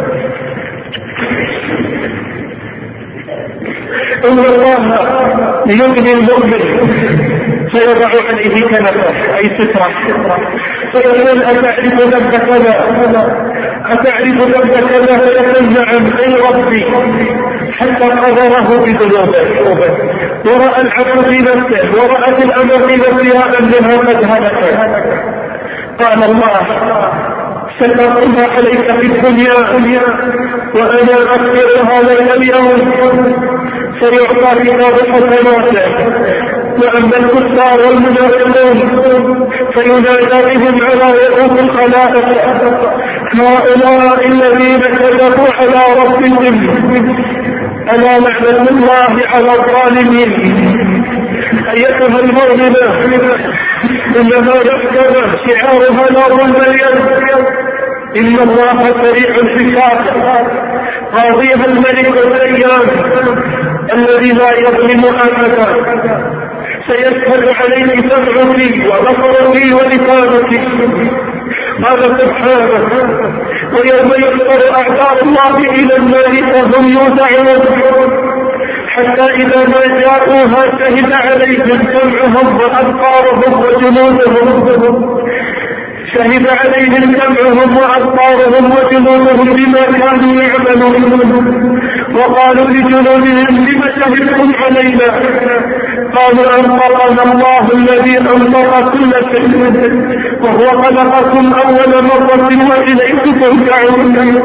إن الله يغني المؤمن فيضع عليه كنفه أي سترة فيقول أتعرف ذنب كذا أتعرف ذنب كذا فيقول نعم أي ربي حتى قدره بذنوبه ورأى العبد في نفسه ورأت الأمر في نفسها أنها قد هلكت. قال الله سترتها عليك في الدنيا وأنا أغفرها لك اليوم فيعطى كتاب حسناته. وأما الكفار والمنافقون فينادى بهم على رؤوس الخلائق هؤلاء الذين كذبوا على ربهم ألا لعنة الله على الظالمين. أيتها المؤمنة إنما يحكم شعارها لا ظلم اليوم إن الله سريع الحساب. قاضيها الملك الديان الذي لا يظلم أحدا سيسهل عليه سمعك وبصرك ولسانك. قال سبحانه ويوم يحشر أعداء الله إلى النار فهم يوزعون حتى إذا ما جاءوها شهد عليهم سمعهم وأبصارهم وجنودهم شهد عليهم سمعهم وأبصارهم وجنودهم بما كانوا يعملون. وقالوا لجنودهم لم شهدتم علينا قالوا أنطقنا الله الذي أنطق كل شيء وهو خلقكم أول مرة وإليه ترجعون.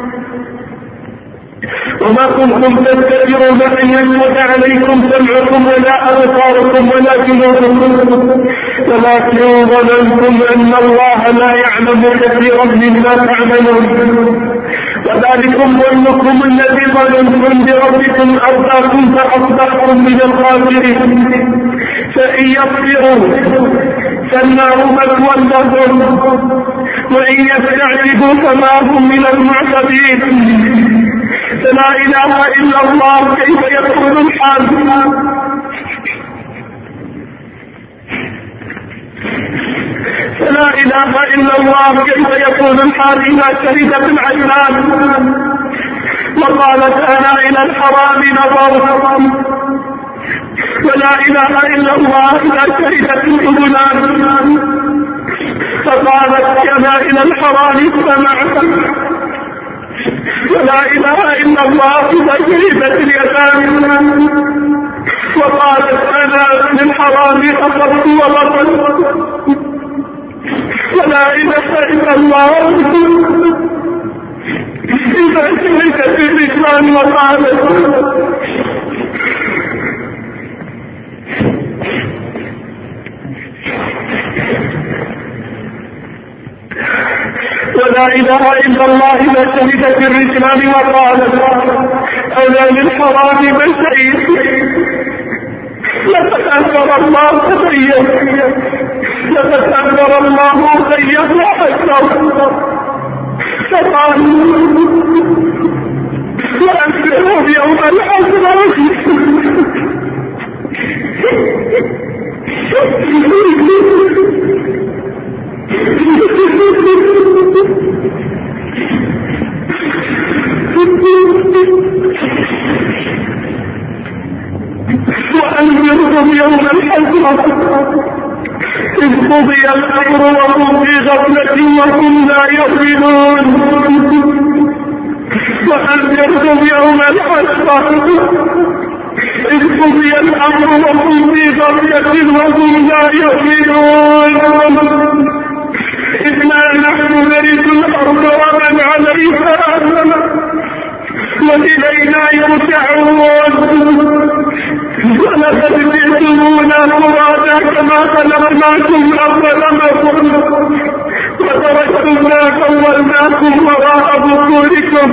وما كنتم تستكبرون أن يشهد عليكم سمعكم ولا أبصاركم ولا جنودكم ولكن ظننتم أن الله لا يعلم كثيرا مما تعملون. وذلكم ظنكم الذي ظننتم بربكم أرداكم فأصبحتم من الخاسرين. فإن يصبروا فالنار مثوى لهم وإن يستعجبوا فما هم من المعتدين. فلا إله إلا الله كيف يكون الحال. فلا إله إلا الله كيف يكون الحال إذا شهدت العينان وقالت أنا إلى الحرام نظرت. ولا إله إلا الله إذا شهدت الأذنان فقالت أنا إلى الحرام سمعت. ولا إله إلا الله إذا شهدت اليدان وقالت أنا للحرام أخذت وبطلت. ولا إله إلا الله إذا شهدت الرجلان وقالت لا اله الا الله لشهدت الرجلان وقالت انا للحرام بشيء لقد انكر الله خير لقد انكر الله خير وحسر فقال وانذرهم يوم الحسرة وأنذرهم يوم الحسرة إذ قضي الأمر وهم في غفلة وهم لا يؤمنون. وأنذرهم يوم الحسرة إذ قضي الأمر وهم في غفلة وهم لا يؤمنون. إنا نحن نرث الأرض ومن عليها وإلينا يرجعون. ولقد جئتمونا فرادا كما خلقناكم أول مرة وتركتم ما خولناكم وراء ظهوركم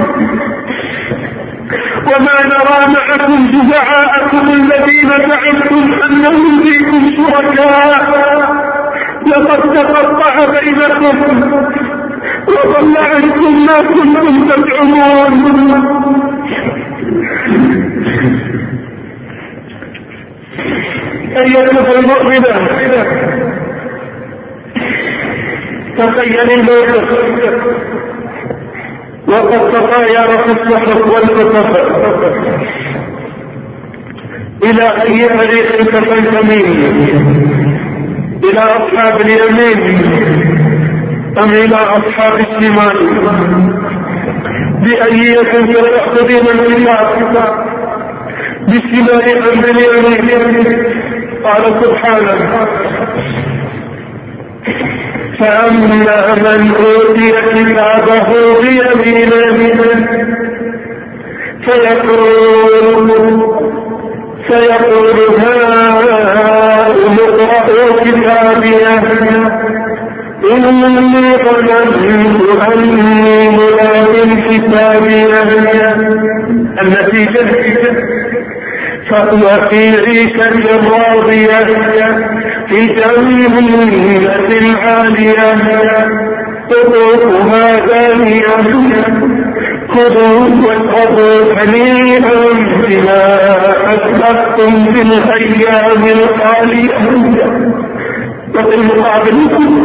وما نرى معكم شفعاءكم الذين زعمتم أنهم فيكم شركاء لقد تقطع بينكم وضل عنكم ما كنتم تزعمون. أيها المؤمنة تخيل الموقف وقد تطايرت الصحف والكتب إلى أي طريق تنتمين، إلى أصحاب اليمين أم إلى أصحاب الشمال؟ بأية تأخذين الكتاب بالشمال أم باليمين؟ قال سبحانه فأما من أوتي كتابه بيمينه فيقول سيقول هاؤم اقرءوا كتابيه إني ظننت أني ملاق حسابيه. النتيجة فهو في عيشة راضية في جنة عالية قطوفها دانية خذوا واشربوا هنيئا بما أسلفتم في الأيام الخالية. وفي المقابل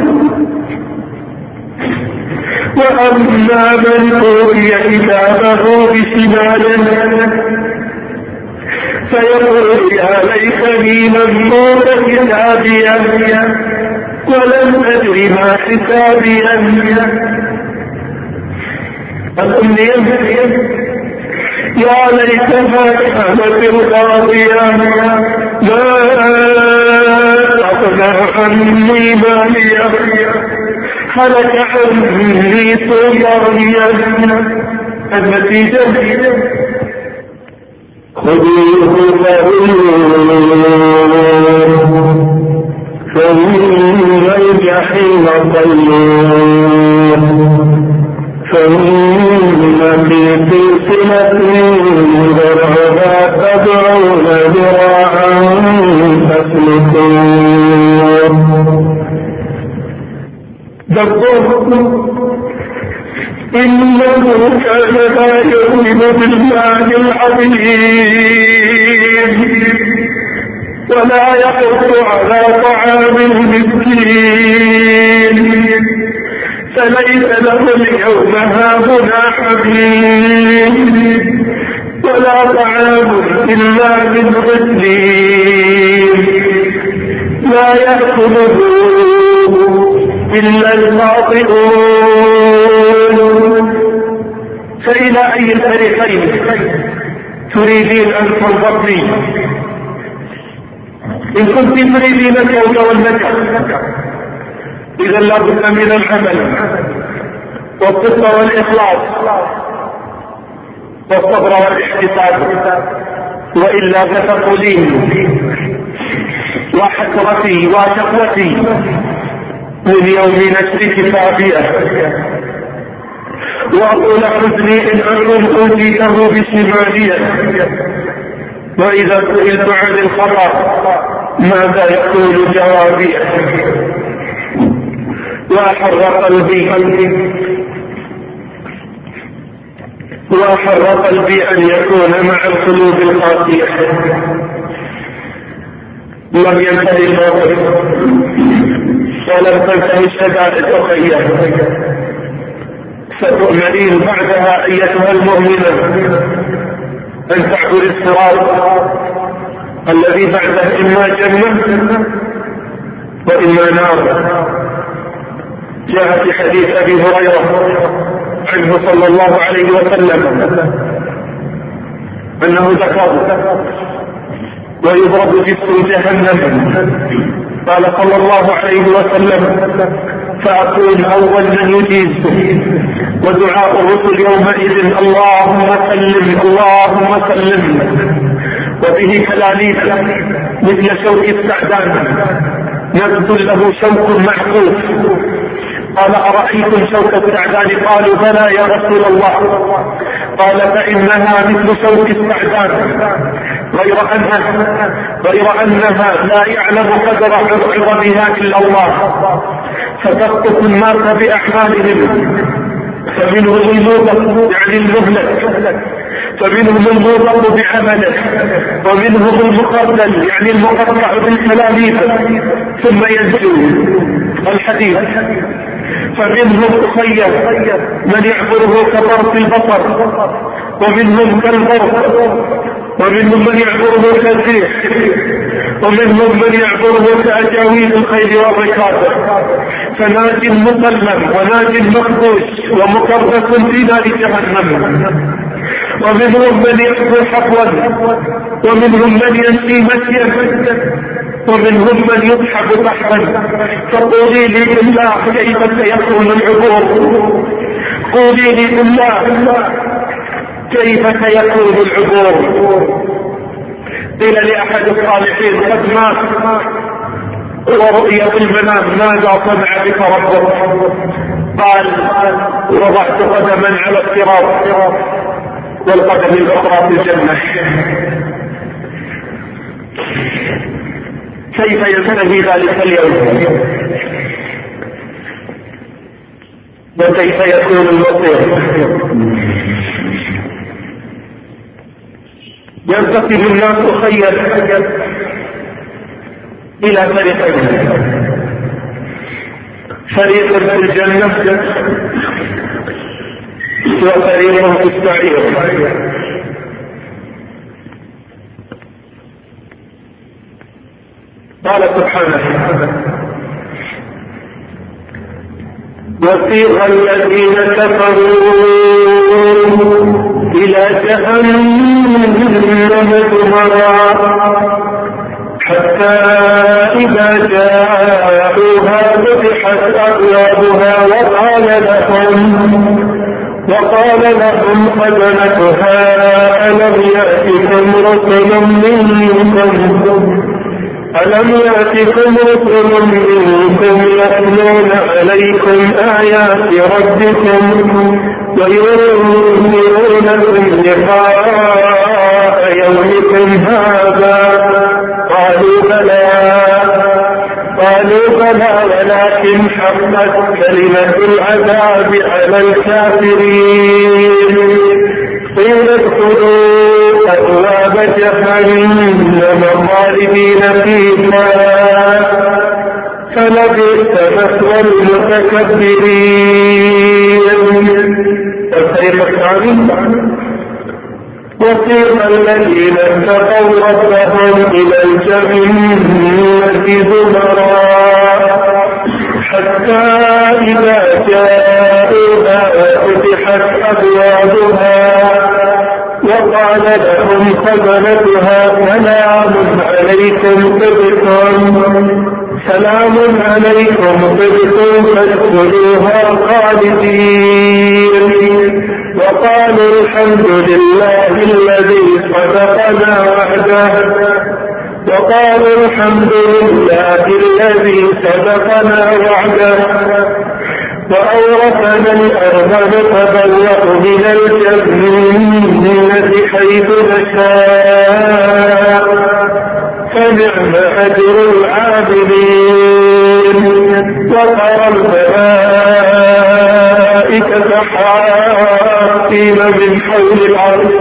وأما من أوتي كتابه بشماله فيقول يا ليتني لم أوت كتابيه ولم أدر ما حسابيه. الأمنية يا ليتها كانت القاضية ما أغنى عني مالية هلك عني سلطانية. النتيجة خذوه ثم الجحيم صلوه ثم في سلسلة ذرعها سبعون ذراعا فاسلكوه. إنه كان لا يؤمن بالله العظيم ولا يحض على طعام المسكين فليس له اليوم هاهنا حميم ولا طعام إلا من غسلين لا يأكله إلا الخاطئون. فإلى أي الفريقين تريدين أن تنضبطي؟ إن كنت تريدين الفوز والنجاح إذا لابد من العمل والصدق والإخلاص والصبر والاحتساب، وإلا فتقولين وحسرتي وشقوتي من يوم نشر كتابيه وطول حزني إن أمر أوتيته بشمالية، وإذا سئلت عن الخطأ ماذا يقول جوابي؟ وأحر قلبي وأحر قلبي أن يكون مع القلوب القاسية. لم ينتهي الموقف ولم تنتهي الشدائد أخية، ستؤمنين بعدها أيتها المؤمنة أن تعبر الصراط الذي بعده إما جنة وإما نار. جاء في حديث أبي هريرة عنه صلى الله عليه وسلم أنه ذكر ويضرب جسر جهنم، قال صلى الله عليه وسلم فأكون أول من يجيز، ودعاء الرسل يومئذ اللهم سلم اللهم سلم، وفيه كلاليب مثل شوك السعدان نبذ له شوك معقوف. قال أرأيتم شوك السعدان؟ قالوا بلى يا رسول الله. قال فإنها مثل شوك السعدان غير أنها, غير أنها لا يعلم قدر عظمها إلا الله، فتسقط الناس بأحمالهم، فمنهم الموبق يعني المهلك، فمنهم الموبق بعمله، ومنهم المقتل يعني المقطع بالكلاليب ثم ينجو الحديث. فمنهم أخير من يعبره كطرف البصر، ومنهم كالبرق، ومنهم من يعبره كالريح، ومنهم من يعبره كأجاويل الخيل والركاب. فناج مسلم وناج مخدوش ومكرس في نار جهنم. ومنهم من يحفو حفوا، ومنهم من يمشي مشيا، ومنهم من يسحب سحبا. فقولي لي بالله كيف سيكون العبور؟ قولي لي بالله كيف سيكون العبور؟ قيل لأحد الصالحين قد مات ورؤيا في المنام ماذا صنع بك ربك؟ قال وضعت قدما على الصراط والقدم الأخرى في الجنة. كيف ينتهي ذلك اليوم؟ وكيف يكون المصير؟ ينقسم الناس خير إلى فريقين، فريق في الجنة وفريق في السعير. قال سبحانه وسيق الذين كفروا إلى جهنم زمرا حتى إذا جاءوها فتحت أبوابها وقال لهم وقال لهم خزنتها ألم يأتكم رسل منكم ألم يأتكم رسل منكم يتلون عليكم آيات ربكم وينذرونكم لقاء يومكم هذا؟ قالوا بلى قالوا بلى ولكن حقت كلمة العذاب على الكافرين. قيل ادخلوا أبواب جهنم خالدين فيها فلبئس مثوى المتكبرين. الفريق الثاني وسيق الذين اتقوا ربهم إلى الجنة زمرا حتى إذا جاءوها فتحت أبوابها وقال لهم خزنتها سلام عليكم طبتم سلام عليكم طبتم فادخلوها خالدين. وقالوا الحمد لله الذي صدقنا وعده وقالوا الحمد لله الذي صدقنا وعده وأورثنا الأرض نتبوأ من الجنة حيث نشاء فنعم أجر العاملين. وترى الملائكة حافين من حول العرش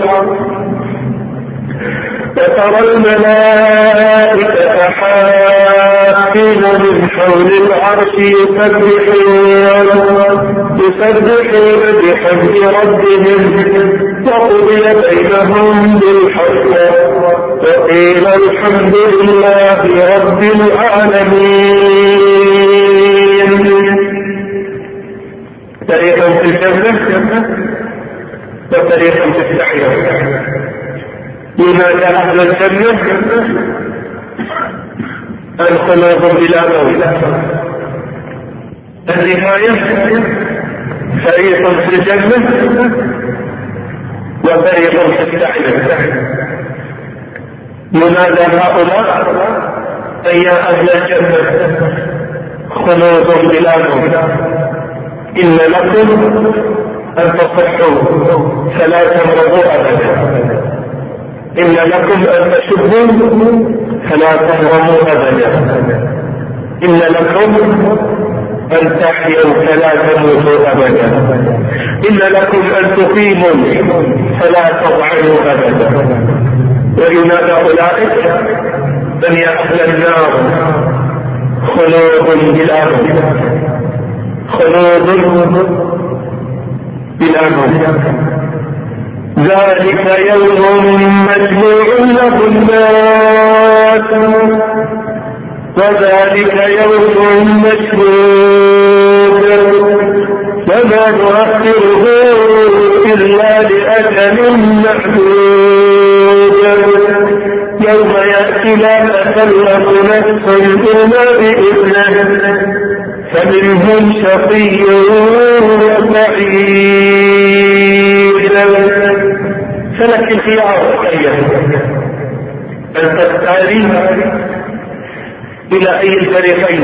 وترى الملائكة حافين من حول العرش يسبحون يسبحون بحمد ربهم وقضي بينهم بالحق وقيل الحمد لله رب العالمين. فريق في الجنة وفريق في السعير. لماذا أهل الجنة الخلود بلا موت؟ النهاية فريق في الجنة وفريق في السعير. لماذا هؤلاء أي أهل الجنة خلود بلا موت؟ إن لكم أن تصحوا فلا تمرضوا أبدا، إن لكم أن تشبوا فلا تهرموا أبدا، إن لكم أن تحيوا فلا تموتوا أبدا، إن لكم أن تقيموا فلا تضعنوا أبدا. وينادى أولئك أن يا أهل النار خلود بلا موت، خلود بلا موت. ذلك يوم مجموع له الناس وذلك يوم مشهود وما نؤخره إلا لأجل معدود. يوم يأتي لا تكلم نفس إلا بإذنه فمنهم شقي وسعيد. فلك الخيار أن تختاري إلى أي الفريقين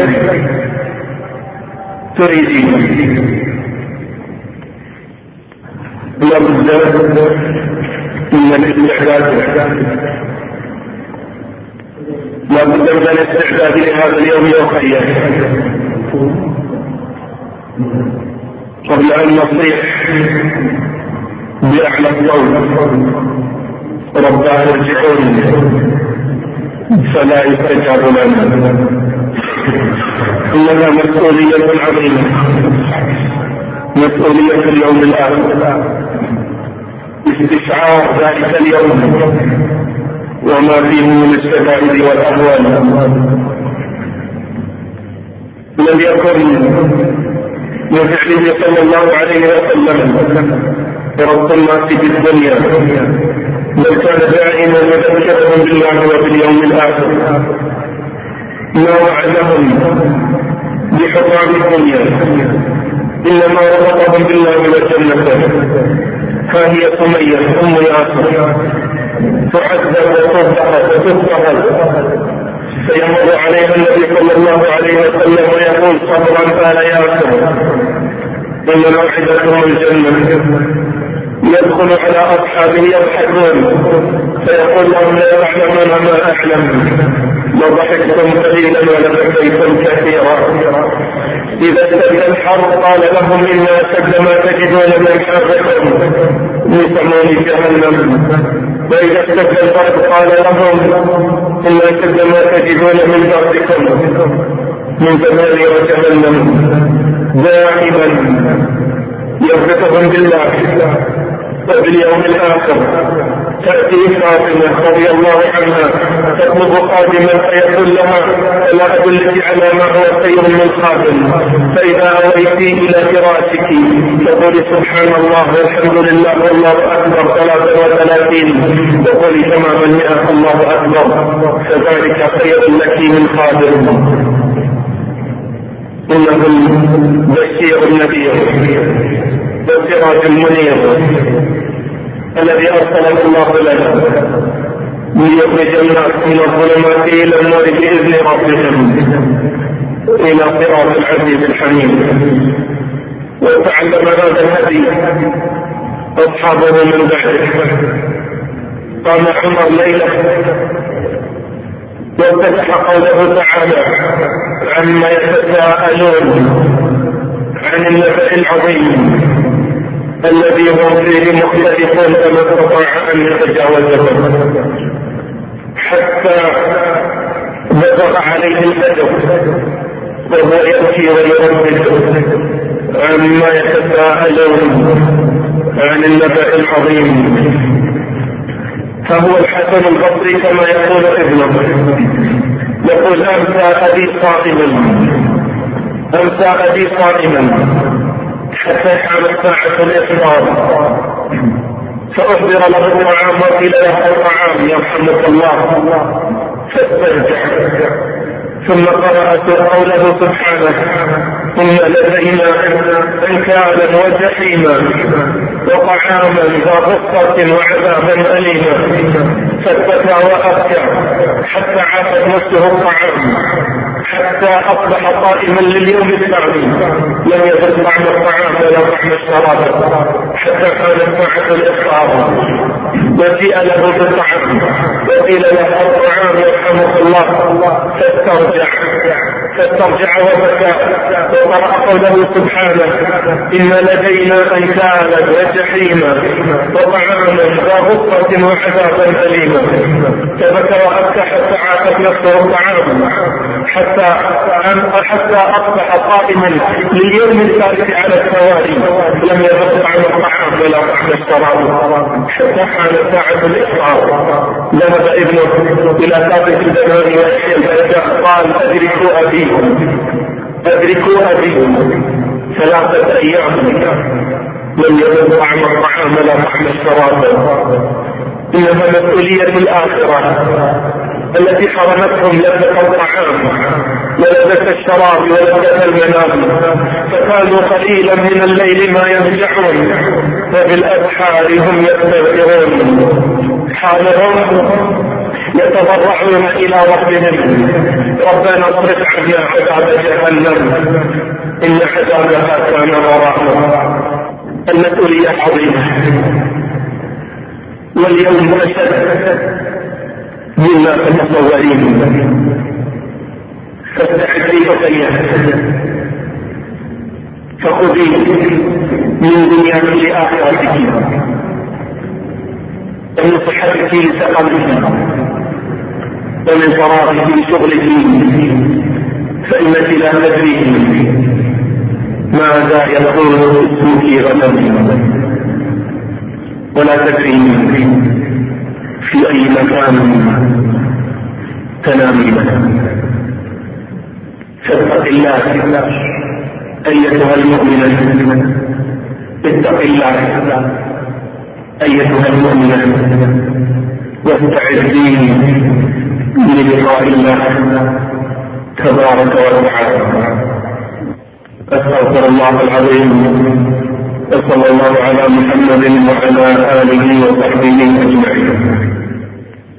تريدين. لابد من الاستعداد لابد من الاستعداد لهذا اليوم يوميا قبل أن نصيح بأعلى الصوت ربنا ارجعون فلا يستجاب لنا. إنها مسؤولية عظيمة، مسؤولية اليوم الآخر، استشعار ذلك اليوم وما فيه من الشدائد والأهوال. لم يكن من فعله صلى الله عليه وسلم رب الناس في الدنيا، بل كان دائما يذكرهم بالله وباليوم الآخر. ما وعدهم بحطام الدنيا إنما ربطهم بالله والجنة. ها هي سمية أم ياسر تعذب وتضطهد فيمر عليها النبي صلى الله عليه وسلم ويقول صبرا آل ياسر إن موعدكم الجنة. يدخل على أصحابه يضحكون فيقول لهم لا تعلمون ما أعلم، وضحكتم قليلا ولبكيتم كثيرا. إذا اشتد الحر قال لهم إن أشد ما تجدون من حركم لسموم جهنم، وإذا اشتد البرد قال لهم إن أشد ما تجدون من بردكم من زمان وجهنم. دائما يربطهم بالله وباليوم الآخر. تأتي فاطمة رضي الله عنها تطلب خادما فيقول لها لا أدلك على ما هو خير من خادم، فإذا أويت إلى فراشك تقولي سبحان الله والحمد لله والله أكبر ثلاثة وثلاثين، تقولي تمام المئة الله أكبر، فذلك خير لك من خادم. إنه البشير النذير والسراج المنير الذي أرسله الله لنا ليخرج الناس من الظلمات إلى النور بإذن ربهم إلى صراط العزيز الحميد. وتعلم هذا الهدي أصحابه من بعده. قام عمر ليلة وافتتح قوله تعالى عما يتساءلون عن النبأ العظيم الذي هم فيه مختلفون فما استطاع أن يتجاوزه حتى بلغ عليه الأدب وهو يأتي ويردد عما يتساءلون عن النبأ العظيم. فهو الحسن البصري كما يقول ابنه، يقول أمسى أبي صائما أمسى أبي صائما حتى حانت ساعة الإفطار فأحضر له الطعام وقيل له الطعام يرحمك الله فاسترجع ثم قرأ قوله سبحانه إن لدينا أنكالا وجحيما وطعاما ذا غصة وعذابا أليما فاتبع وأبكى حتى عافت نفسه الطعام حتى أصبح قائما لليوم الثاني لم يزل طعم الطعام ولا طعم الشراب حتى كانت ساعة الإفطار وجيء له بالطعام وقيل له الطعام يرحمك الله فاسترجع فاسترجع وبكى وقرأ قوله سبحانه إن لدينا أنكالا وجحيما وطعاما ذا غصة وعذابا أليما فبكى وأبكى حتى عافت نفسه الطعام حتى حتى أصبح قائما لليوم الثالث على التوالي لم يذق طعم الطعام ولا طعم الشراب حتى حان ساعة الإفطار. ذهب ابنه إلى ثابت الزمان والشيء قال أدركوا أبي أدركوا أبي ثلاثة أيام لم يذق طعم الطعام ولا طعم الشراب. إنها مسؤولية الآخرة التي حرمتهم لذة الطعام ولذة الشراب ولذة المنام فكانوا قليلا من الليل ما يرجعون وبالأسحار هم يستغفرون حالهم يتضرعون إلى ربهم ربنا اصرف عنا عذاب جهنم إن عذابها كان غراما. المسؤولية عظيمة واليوم أشد مما تتصورين فاستعدي وسيئة فخذي من دنياك لآخرتك ومن صحتك لسقمك ومن فراغك لشغلك فإنك لا تدري ماذا يكون اسمك غدا ولا تدري في أي مكان تنامين. فاتق الله أيتها المؤمنة اتق الله أيتها المؤمنة واستعدي للقاء الله تبارك وتعالى. أستغفر الله العظيم وصلى الله على محمد وعلى آله وصحبه أجمعين.